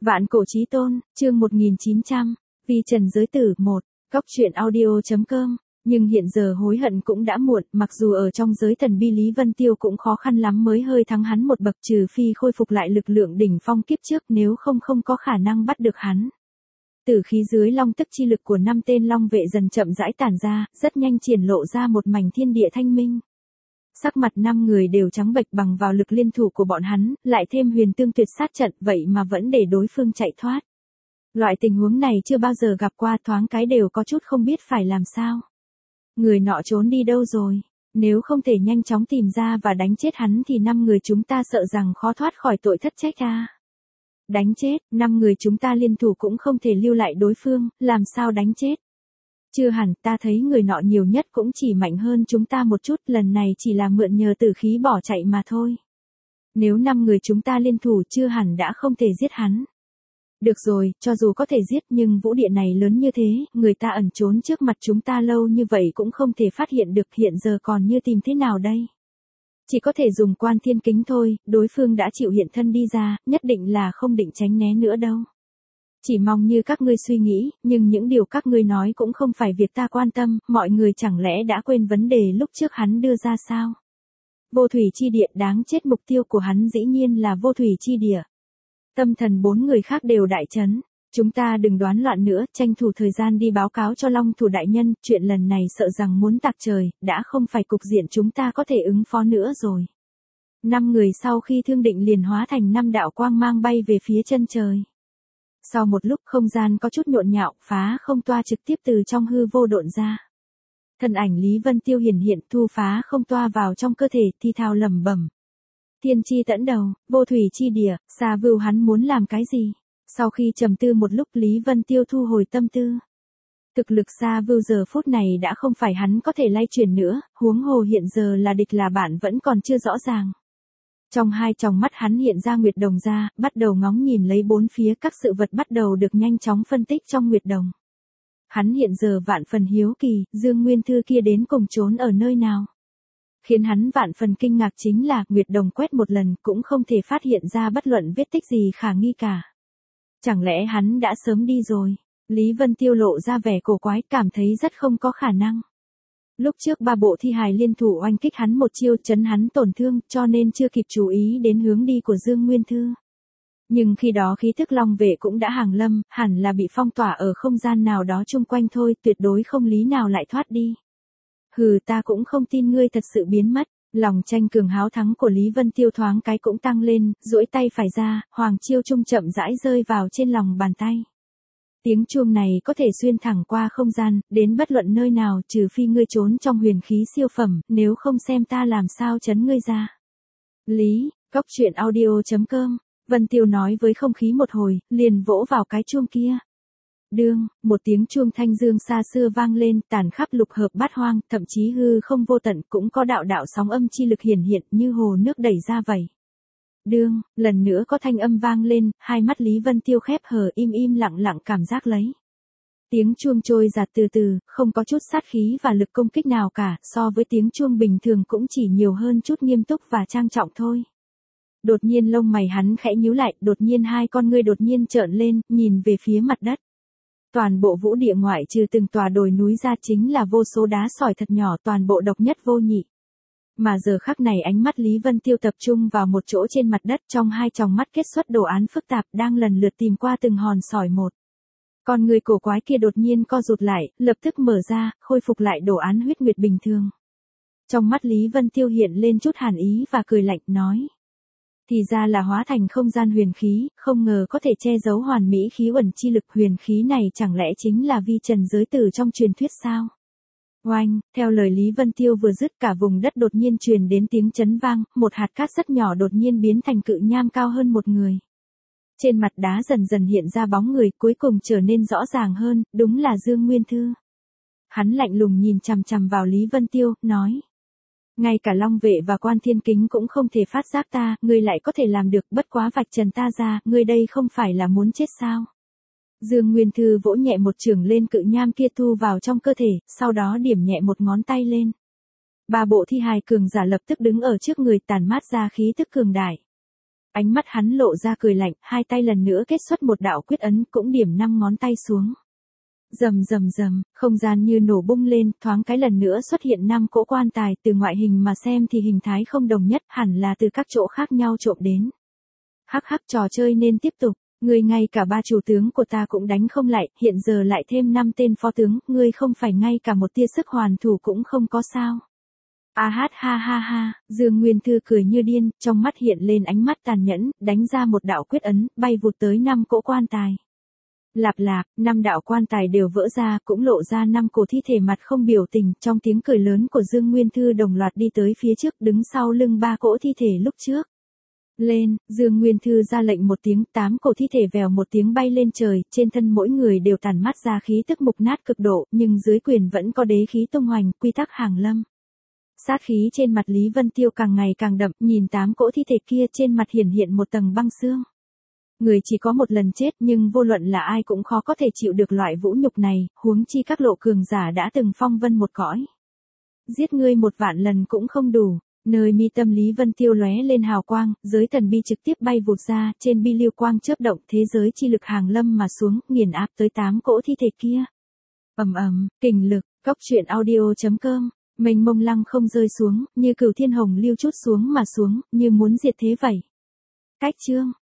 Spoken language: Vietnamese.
Vạn cổ chí tôn, chương 1900, Vi trần giới tử 1, góc truyện audio.com. Nhưng hiện giờ hối hận cũng đã muộn, mặc dù ở trong giới thần bi Lý Vân Tiêu cũng khó khăn lắm mới hơi thắng hắn một bậc, trừ phi khôi phục lại lực lượng đỉnh phong kiếp trước, nếu không không có khả năng bắt được hắn. Tử khí dưới long tức chi lực của 5 tên long vệ dần chậm rãi tản ra, rất nhanh triển lộ ra một mảnh thiên địa thanh minh. Sắc mặt 5 người đều trắng bệch bằng vào lực liên thủ của bọn hắn, lại thêm huyền tương tuyệt sát trận, vậy mà vẫn để đối phương chạy thoát. Loại tình huống này chưa bao giờ gặp qua, thoáng cái đều có chút không biết phải làm sao. Người nọ trốn đi đâu rồi? Nếu không thể nhanh chóng tìm ra và đánh chết hắn thì 5 người chúng ta sợ rằng khó thoát khỏi tội thất trách a. Đánh chết, 5 người chúng ta liên thủ cũng không thể lưu lại đối phương, làm sao đánh chết? Chưa hẳn, ta thấy người nọ nhiều nhất cũng chỉ mạnh hơn chúng ta một chút, lần này chỉ là mượn nhờ tử khí bỏ chạy mà thôi. Nếu 5 người chúng ta liên thủ chưa hẳn đã không thể giết hắn. Được rồi, cho dù có thể giết nhưng vũ địa này lớn như thế, người ta ẩn trốn trước mặt chúng ta lâu như vậy cũng không thể phát hiện được, hiện giờ còn như tìm thế nào đây? Chỉ có thể dùng quan thiên kính thôi, đối phương đã chịu hiện thân đi ra, nhất định là không định tránh né nữa đâu. Chỉ mong như các ngươi suy nghĩ, nhưng những điều các ngươi nói cũng không phải việc ta quan tâm, mọi người chẳng lẽ đã quên vấn đề lúc trước hắn đưa ra sao? Vô thủy chi địa, đáng chết, mục tiêu của hắn dĩ nhiên là vô thủy chi địa. Tâm thần 4 người khác đều đại chấn. Chúng ta đừng đoán loạn nữa, tranh thủ thời gian đi báo cáo cho Long Thủ đại nhân, chuyện lần này sợ rằng muốn tạc trời, đã không phải cục diện chúng ta có thể ứng phó nữa rồi. 5 người sau khi thương định liền hóa thành 5 đạo quang mang bay về phía chân trời. Sau một lúc không gian có chút nhộn nhạo, phá không toa trực tiếp từ trong hư vô độn ra. Thân ảnh Lý Vân Tiêu hiển hiện, thu phá không toa vào trong cơ thể, thi thao lẩm bẩm. Thiên chi tẫn đầu, vô thủy chi địa, Sa Vưu hắn muốn làm cái gì? Sau khi trầm tư một lúc, Lý Vân Tiêu thu hồi tâm tư. Thực lực Sa Vưu giờ phút này đã không phải hắn có thể lay chuyển nữa, huống hồ hiện giờ là địch là bạn vẫn còn chưa rõ ràng. Trong hai tròng mắt hắn hiện ra nguyệt đồng ra, bắt đầu ngóng nhìn lấy bốn phía, các sự vật bắt đầu được nhanh chóng phân tích trong nguyệt đồng. Hắn hiện giờ vạn phần hiếu kỳ, Dương Nguyên Thư kia đến cùng trốn ở nơi nào. Khiến hắn vạn phần kinh ngạc chính là, nguyệt đồng quét một lần cũng không thể phát hiện ra bất luận vết tích gì khả nghi cả. Chẳng lẽ hắn đã sớm đi rồi? Lý Vân Tiêu lộ ra vẻ cổ quái, cảm thấy rất không có khả năng. Lúc trước 3 bộ thi hài liên thủ oanh kích hắn một chiêu, chấn hắn tổn thương, cho nên chưa kịp chú ý đến hướng đi của Dương Nguyên Thư. Nhưng khi đó khí thức long vệ cũng đã hàng lâm, hẳn là bị phong tỏa ở không gian nào đó chung quanh thôi, tuyệt đối không lý nào lại thoát đi. Hừ, ta cũng không tin ngươi thật sự biến mất. Lòng tranh cường háo thắng của Lý Vân Tiêu thoáng cái cũng tăng lên, duỗi tay phải ra, hoàng chiêu trung chậm rãi rơi vào trên lòng bàn tay. Tiếng chuông này có thể xuyên thẳng qua không gian, đến bất luận nơi nào, trừ phi ngươi trốn trong huyền khí siêu phẩm, nếu không xem ta làm sao chấn ngươi ra. Lý, góc truyện audio.com, Vân Tiêu nói với không khí một hồi, liền vỗ vào cái chuông kia. Đương, một tiếng chuông thanh dương xa xưa vang lên, tản khắp lục hợp bát hoang, thậm chí hư không vô tận cũng có đạo đạo sóng âm chi lực hiển hiện như hồ nước đẩy ra vậy. Đương, lần nữa có thanh âm vang lên, hai mắt Lý Vân Tiêu khép hờ, im lặng lặng cảm giác lấy. Tiếng chuông trôi giạt từ từ, không có chút sát khí và lực công kích nào cả, so với tiếng chuông bình thường cũng chỉ nhiều hơn chút nghiêm túc và trang trọng thôi. Đột nhiên lông mày hắn khẽ nhíu lại, đột nhiên hai con ngươi đột nhiên trợn lên, nhìn về phía mặt đất. Toàn bộ vũ địa ngoại trừ từng tòa đồi núi ra chính là vô số đá sỏi thật nhỏ, toàn bộ độc nhất vô nhị. Mà giờ khắc này ánh mắt Lý Vân Tiêu tập trung vào một chỗ trên mặt đất, trong hai tròng mắt kết xuất đồ án phức tạp, đang lần lượt tìm qua từng hòn sỏi một. Con người cổ quái kia đột nhiên co rụt lại, lập tức mở ra, khôi phục lại đồ án huyết nguyệt bình thường. Trong mắt Lý Vân Tiêu hiện lên chút hàn ý và cười lạnh, nói. Thì ra là hóa thành không gian huyền khí, không ngờ có thể che giấu hoàn mỹ khí uẩn chi lực, huyền khí này chẳng lẽ chính là vi trần giới tử trong truyền thuyết sao? Oanh, theo lời Lý Vân Tiêu vừa dứt, cả vùng đất đột nhiên truyền đến tiếng chấn vang, một hạt cát rất nhỏ đột nhiên biến thành cự nham cao hơn một người. Trên mặt đá dần dần hiện ra bóng người, cuối cùng trở nên rõ ràng hơn, đúng là Dương Nguyên Thư. Hắn lạnh lùng nhìn chằm chằm vào Lý Vân Tiêu, nói. Ngay cả long vệ và quan thiên kính cũng không thể phát giác ta, ngươi lại có thể làm được, bất quá vạch trần ta ra, ngươi đây không phải là muốn chết sao? Dương Nguyên Thư vỗ nhẹ một chưởng lên cự nham kia, thu vào trong cơ thể, sau đó điểm nhẹ một ngón tay lên. 3 bộ thi hài cường giả lập tức đứng ở trước người, tản mát ra khí tức cường đại. Ánh mắt hắn lộ ra cười lạnh, hai tay lần nữa kết xuất một đạo quyết ấn, cũng điểm 5 ngón tay xuống. Rầm rầm rầm, không gian như nổ bung lên, thoáng cái lần nữa xuất hiện 5 cỗ quan tài, từ ngoại hình mà xem thì hình thái không đồng nhất, hẳn là từ các chỗ khác nhau trộm đến. Hắc hắc, trò chơi nên tiếp tục, ngươi ngay cả 3 chủ tướng của ta cũng đánh không lại, hiện giờ lại thêm 5 tên phó tướng, ngươi không phải ngay cả một tia sức hoàn thủ cũng không có sao. A hát ha ha ha, Dương Nguyên Thư cười như điên, trong mắt hiện lên ánh mắt tàn nhẫn, đánh ra một đạo quyết ấn, bay vụt tới 5 cỗ quan tài. Lạp lạp, 5 đạo quan tài đều vỡ ra, cũng lộ ra 5 cổ thi thể mặt không biểu tình, trong tiếng cười lớn của Dương Nguyên Thư đồng loạt đi tới phía trước, đứng sau lưng 3 cỗ thi thể lúc trước. Lên, Dương Nguyên Thư ra lệnh một tiếng, 8 cổ thi thể vèo một tiếng bay lên trời, trên thân mỗi người đều tản mát ra khí tức mục nát cực độ, nhưng dưới quyền vẫn có đế khí tung hoành, quy tắc hàng lâm. Sát khí trên mặt Lý Vân Tiêu càng ngày càng đậm, nhìn 8 cỗ thi thể kia trên mặt hiện một tầng băng xương. Người chỉ có một lần chết nhưng vô luận là ai cũng khó có thể chịu được loại vũ nhục này, huống chi các lộ cường giả đã từng phong vân một cõi. Giết ngươi 1 vạn lần cũng không đủ, nơi mi tâm Lý Vân Tiêu lóe lên hào quang, giới thần bi trực tiếp bay vụt ra, trên bi lưu quang chớp động, thế giới chi lực hàng lâm mà xuống, nghiền áp tới 8 cỗ thi thể kia. Ầm ầm, kình lực, goctruyện.audio.com. Mênh mông lăng không rơi xuống, như cửu thiên hồng lưu chút xuống mà xuống, như muốn diệt thế vậy. Cách chương